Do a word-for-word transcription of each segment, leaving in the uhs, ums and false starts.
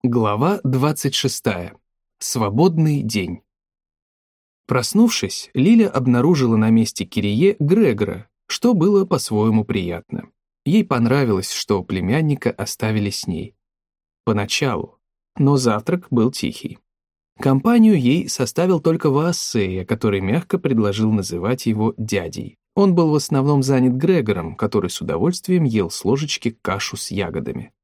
Глава двадцать шестая. Свободный день. Проснувшись, Лиля обнаружила на месте Кирие Грегора, что было по-своему приятно. Ей понравилось, что племянника оставили с ней. Поначалу, но завтрак был тихий. Компанию ей составил только Ваассея, который мягко предложил называть его дядей. Он был в основном занят Грегором, который с удовольствием ел с ложечки кашу с ягодами.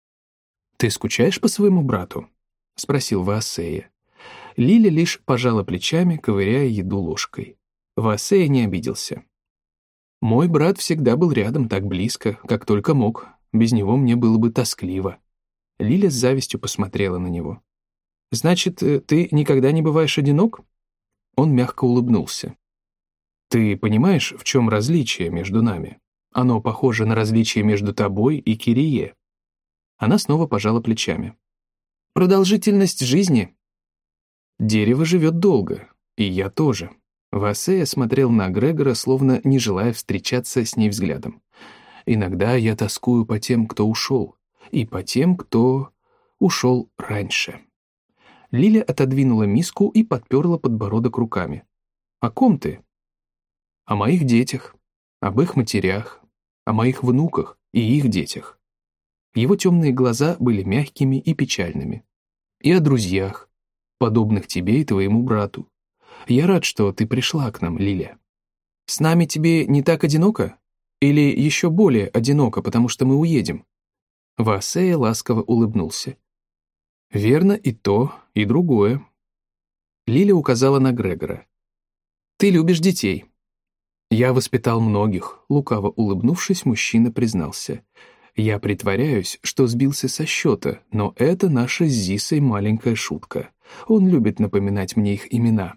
«Ты скучаешь по своему брату?» — спросил Ваассея. Лиля лишь пожала плечами, ковыряя еду ложкой. Ваассея не обиделся. «Мой брат всегда был рядом так близко, как только мог. Без него мне было бы тоскливо». Лиля с завистью посмотрела на него. «Значит, ты никогда не бываешь одинок?» Он мягко улыбнулся. «Ты понимаешь, в чем различие между нами? Оно похоже на различие между тобой и Кирие». Она снова пожала плечами. «Продолжительность жизни?» «Дерево живет долго, и я тоже». Ваассея смотрел на Грегора, словно не желая встречаться с ней взглядом. «Иногда я тоскую по тем, кто ушел, и по тем, кто ушел раньше». Лиля отодвинула миску и подперла подбородок руками. «О ком ты?» «О моих детях, об их матерях, о моих внуках и их детях». Его темные глаза были мягкими и печальными. «И о друзьях, подобных тебе и твоему брату. Я рад, что ты пришла к нам, Лиля. С нами тебе не так одиноко? Или еще более одиноко, потому что мы уедем?» Ваассея ласково улыбнулся. «Верно и то, и другое». Лиля указала на Грегора. «Ты любишь детей». «Я воспитал многих», — лукаво улыбнувшись, мужчина признался. «Я притворяюсь, что сбился со счета, но это наша с Зисой маленькая шутка. Он любит напоминать мне их имена».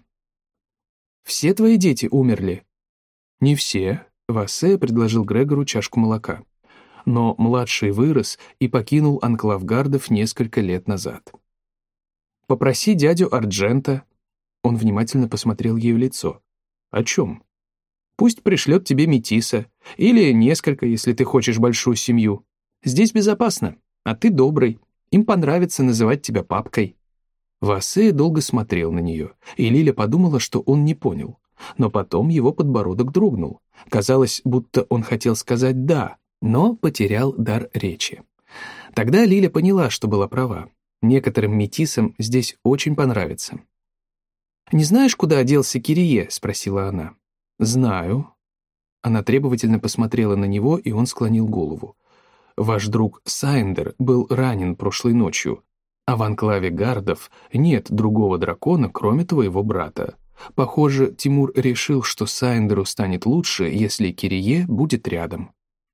«Все твои дети умерли?» «Не все», — Ваассея предложил Грегору чашку молока. «Но младший вырос и покинул анклав гардов несколько лет назад». «Попроси дядю Арджента». Он внимательно посмотрел ей в лицо. «О чем?» «Пусть пришлет тебе метиса, или несколько, если ты хочешь большую семью. Здесь безопасно, а ты добрый, им понравится называть тебя папкой». Ваассея долго смотрел на нее, и Лиля подумала, что он не понял. Но потом его подбородок дрогнул. Казалось, будто он хотел сказать «да», но потерял дар речи. Тогда Лиля поняла, что была права. Некоторым метисам здесь очень понравится. «Не знаешь, куда оделся Кирие?» — спросила она. «Знаю». Она требовательно посмотрела на него, и он склонил голову. «Ваш друг Сайндер был ранен прошлой ночью, а в анклаве гардов нет другого дракона, кроме твоего брата. Похоже, Тимур решил, что Сайндеру станет лучше, если Кирие будет рядом».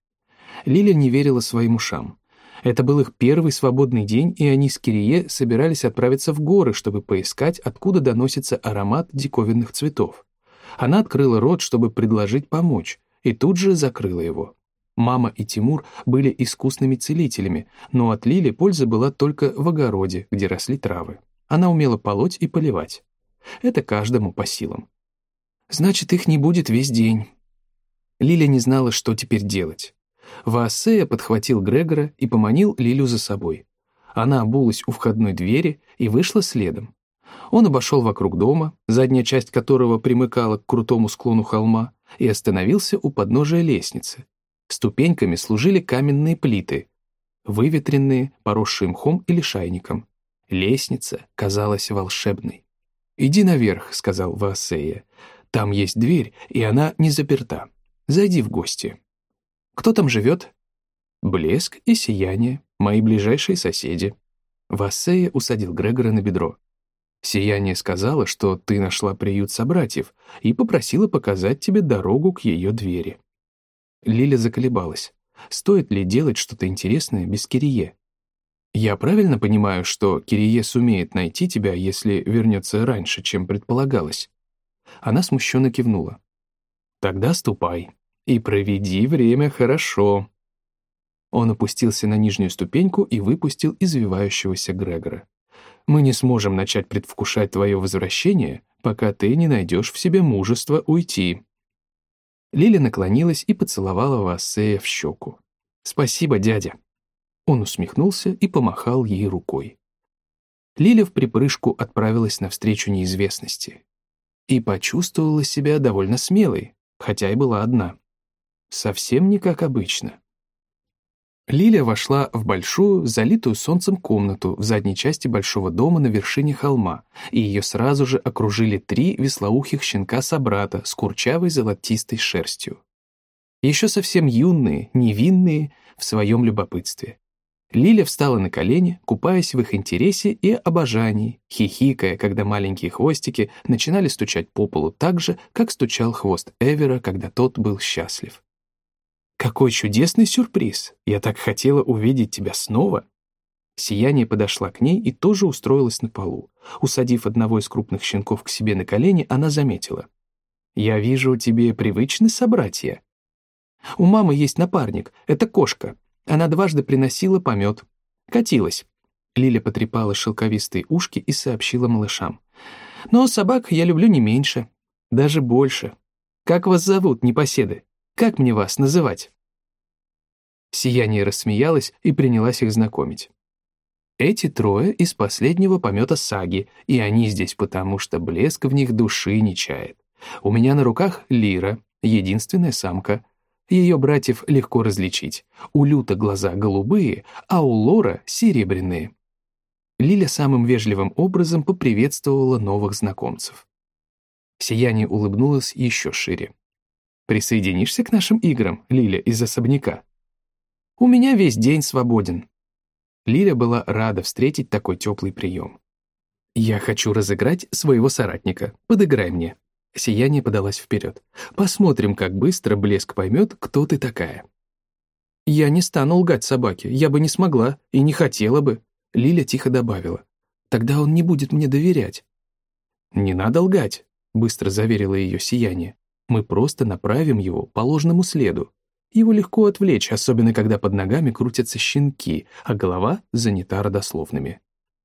Лиля не верила своим ушам. Это был их первый свободный день, и они с Кирие собирались отправиться в горы, чтобы поискать, откуда доносится аромат диковинных цветов. Она открыла рот, чтобы предложить помочь, и тут же закрыла его. Мама и Тимур были искусными целителями, но от Лили польза была только в огороде, где росли травы. Она умела полоть и поливать. Это каждому по силам. Значит, их не будет весь день. Лиля не знала, что теперь делать. Ваассея подхватил Грегора и поманил Лилю за собой. Она обулась у входной двери и вышла следом. Он обошел вокруг дома, задняя часть которого примыкала к крутому склону холма, и остановился у подножия лестницы. Ступеньками служили каменные плиты, выветренные, поросшие мхом или шайником. Лестница казалась волшебной. «Иди наверх», — сказал Ваассея. «Там есть дверь, и она не заперта. Зайди в гости». «Кто там живет?» «Блеск и сияние, мои ближайшие соседи». Ваассея усадил Грегора на бедро. «Сияние сказала, что ты нашла приют собратьев и попросила показать тебе дорогу к ее двери». Лиля заколебалась. Стоит ли делать что-то интересное без Кирие? «Я правильно понимаю, что Кирие сумеет найти тебя, если вернется раньше, чем предполагалось?» Она смущенно кивнула. «Тогда ступай и проведи время хорошо». Он опустился на нижнюю ступеньку и выпустил извивающегося Грегора. «Мы не сможем начать предвкушать твое возвращение, пока ты не найдешь в себе мужество уйти». Лиля наклонилась и поцеловала Ваассея в щеку. «Спасибо, дядя». Он усмехнулся и помахал ей рукой. Лиля в припрыжку отправилась навстречу неизвестности и почувствовала себя довольно смелой, хотя и была одна. Совсем не как обычно. Лиля вошла в большую, залитую солнцем комнату в задней части большого дома на вершине холма, и ее сразу же окружили три вислоухих щенка-собрата с курчавой золотистой шерстью. Еще совсем юные, невинные в своем любопытстве. Лиля встала на колени, купаясь в их интересе и обожании, хихикая, когда маленькие хвостики начинали стучать по полу так же, как стучал хвост Эвера, когда тот был счастлив. «Какой чудесный сюрприз! Я так хотела увидеть тебя снова!» Сияние подошла к ней и тоже устроилась на полу. Усадив одного из крупных щенков к себе на колени, она заметила. «Я вижу, тебе привычны собратья. У мамы есть напарник, это кошка. Она дважды приносила помет. Катилась». Лиля потрепала шелковистые ушки и сообщила малышам. «Но собак я люблю не меньше, даже больше. Как вас зовут, непоседы? Как мне вас называть?» Сияние рассмеялась и принялась их знакомить. «Эти трое из последнего помета саги, и они здесь потому, что блеск в них души не чает. У меня на руках Лира, единственная самка. Ее братьев легко различить. У Люта глаза голубые, а у Лора серебряные». Лиля самым вежливым образом поприветствовала новых знакомцев. Сияние улыбнулось еще шире. «Присоединишься к нашим играм, Лиля из особняка? У меня весь день свободен». Лиля была рада встретить такой теплый прием. «Я хочу разыграть своего соратника. Подыграй мне». Сияние подалась вперед. «Посмотрим, как быстро блеск поймет, кто ты такая». «Я не стану лгать собаке, я бы не смогла и не хотела бы», — Лиля тихо добавила. «Тогда он не будет мне доверять». «Не надо лгать», — быстро заверила ее Сияние. «Мы просто направим его по ложному следу. Его легко отвлечь, особенно когда под ногами крутятся щенки, а голова занята родословными».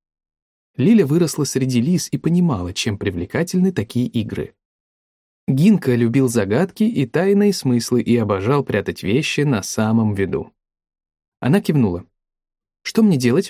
Лиля выросла среди лис и понимала, чем привлекательны такие игры. Гинка любил загадки и тайные смыслы и обожал прятать вещи на самом виду. Она кивнула. «Что мне делать?»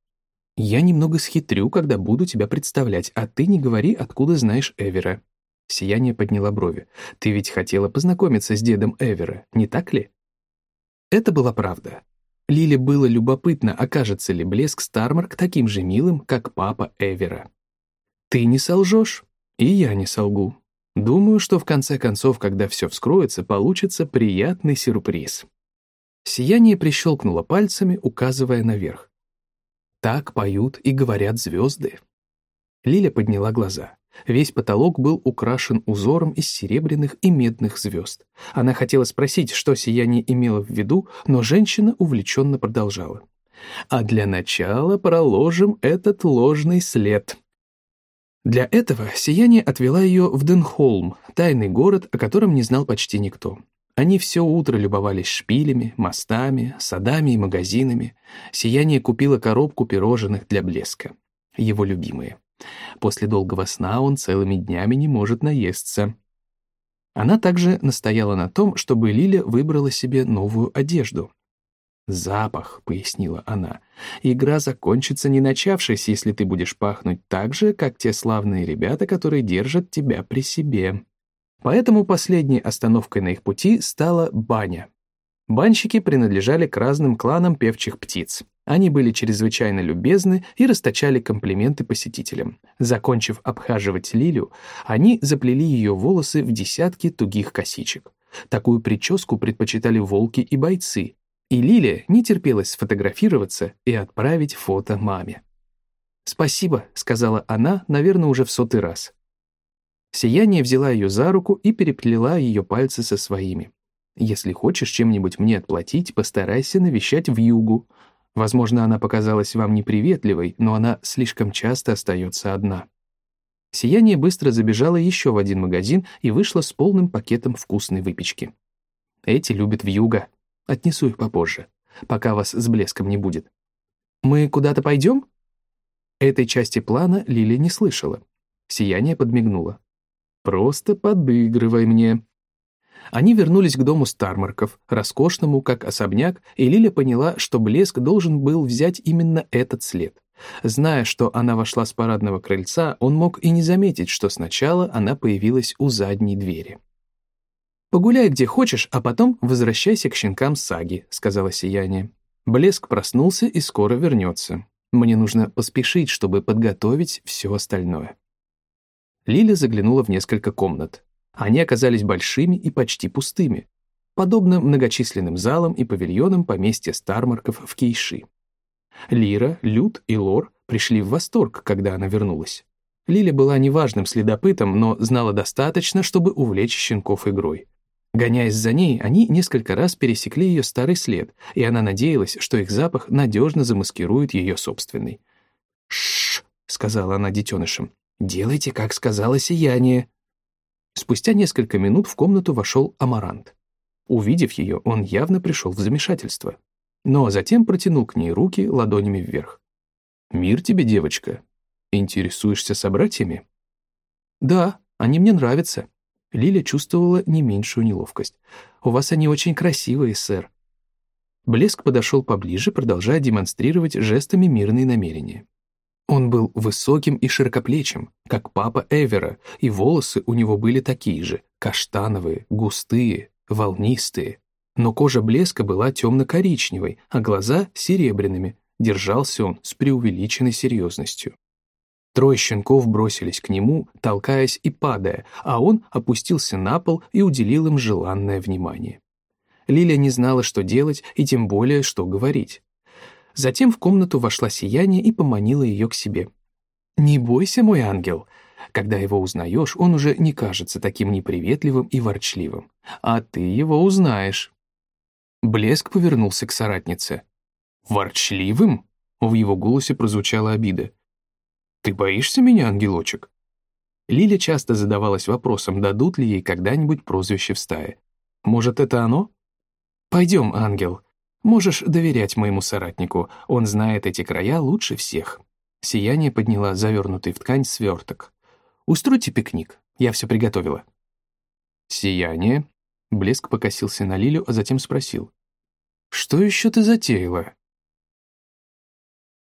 «Я немного схитрю, когда буду тебя представлять, а ты не говори, откуда знаешь Эвера». Сияние подняла брови. «Ты ведь хотела познакомиться с дедом Эвера, не так ли?» Это была правда. Лиле было любопытно, окажется ли блеск Стармарк таким же милым, как папа Эвера. «Ты не солжешь, и я не солгу. Думаю, что в конце концов, когда все вскроется, получится приятный сюрприз». Сияние прищелкнуло пальцами, указывая наверх. «Так поют и говорят звезды». Лиля подняла глаза. Весь потолок был украшен узором из серебряных и медных звезд. Она хотела спросить, что Сияние имело в виду, но женщина увлеченно продолжала. «А для начала проложим этот ложный след». Для этого Сияние отвела ее в Денхолм, тайный город, о котором не знал почти никто. Они все утро любовались шпилями, мостами, садами и магазинами. Сияние купила коробку пирожных для блеска. Его любимые. После долгого сна он целыми днями не может наесться. Она также настояла на том, чтобы Лиля выбрала себе новую одежду. «Запах», — пояснила она. «Игра закончится не начавшись, если ты будешь пахнуть так же, как те славные ребята, которые держат тебя при себе». Поэтому последней остановкой на их пути стала баня. Банщики принадлежали к разным кланам певчих птиц. Они были чрезвычайно любезны и расточали комплименты посетителям. Закончив обхаживать Лилю, они заплели ее волосы в десятки тугих косичек. Такую прическу предпочитали волки и бойцы, и Лиле не терпелось сфотографироваться и отправить фото маме. «Спасибо», — сказала она, наверное, уже в сотый раз. Сияние взяла ее за руку и переплела ее пальцы со своими. «Если хочешь чем-нибудь мне отплатить, постарайся навещать вьюгу. Возможно, она показалась вам неприветливой, но она слишком часто остается одна». Сияние быстро забежала еще в один магазин и вышла с полным пакетом вкусной выпечки. «Эти любят вьюга. Отнесу их попозже, пока вас с блеском не будет». «Мы куда-то пойдем?» Этой части плана Лиля не слышала. Сияние подмигнуло. «Просто подыгрывай мне». Они вернулись к дому Стармарков, роскошному, как особняк, и Лиля поняла, что блеск должен был взять именно этот след. Зная, что она вошла с парадного крыльца, он мог и не заметить, что сначала она появилась у задней двери. «Погуляй где хочешь, а потом возвращайся к щенкам саги», — сказала Сияние. «Блеск проснулся и скоро вернется. Мне нужно поспешить, чтобы подготовить все остальное». Лиля заглянула в несколько комнат. Они оказались большими и почти пустыми, подобно многочисленным залам и павильонам поместья Стармарков в Кейши. Лира, Люд и Лор пришли в восторг, когда она вернулась. Лиля была неважным следопытом, но знала достаточно, чтобы увлечь щенков игрой. Гоняясь за ней, они несколько раз пересекли ее старый след, и она надеялась, что их запах надежно замаскирует ее собственный. «Ш-ш-ш», сказала она детенышам, — «делайте, как сказала Сияние». Спустя несколько минут в комнату вошел Амарант. Увидев ее, он явно пришел в замешательство. Но затем протянул к ней руки ладонями вверх. «Мир тебе, девочка. Интересуешься собратьями?» «Да, они мне нравятся». Лиля чувствовала не меньшую неловкость. «У вас они очень красивые, сэр». Блеск подошел поближе, продолжая демонстрировать жестами мирные намерения. Он был высоким и широкоплечим, как папа Эвера, и волосы у него были такие же, каштановые, густые, волнистые. Но кожа Блеска была темно-коричневой, а глаза — серебряными. Держался он с преувеличенной серьезностью. Трое щенков бросились к нему, толкаясь и падая, а он опустился на пол и уделил им желанное внимание. Лиля не знала, что делать, и тем более, что говорить. Затем в комнату вошла Сияние и поманила ее к себе. «Не бойся, мой ангел. Когда его узнаешь, он уже не кажется таким неприветливым и ворчливым. А ты его узнаешь». Блеск повернулся к соратнице. «Ворчливым?» В его голосе прозвучала обида. «Ты боишься меня, ангелочек?» Лиля часто задавалась вопросом, дадут ли ей когда-нибудь прозвище в стае. «Может, это оно?» «Пойдем, ангел. Можешь доверять моему соратнику, он знает эти края лучше всех». Сияние подняла завернутый в ткань сверток. «Устройте пикник, я все приготовила». «Сияние?» Блеск покосился на Лилю, а затем спросил. «Что еще ты затеяла?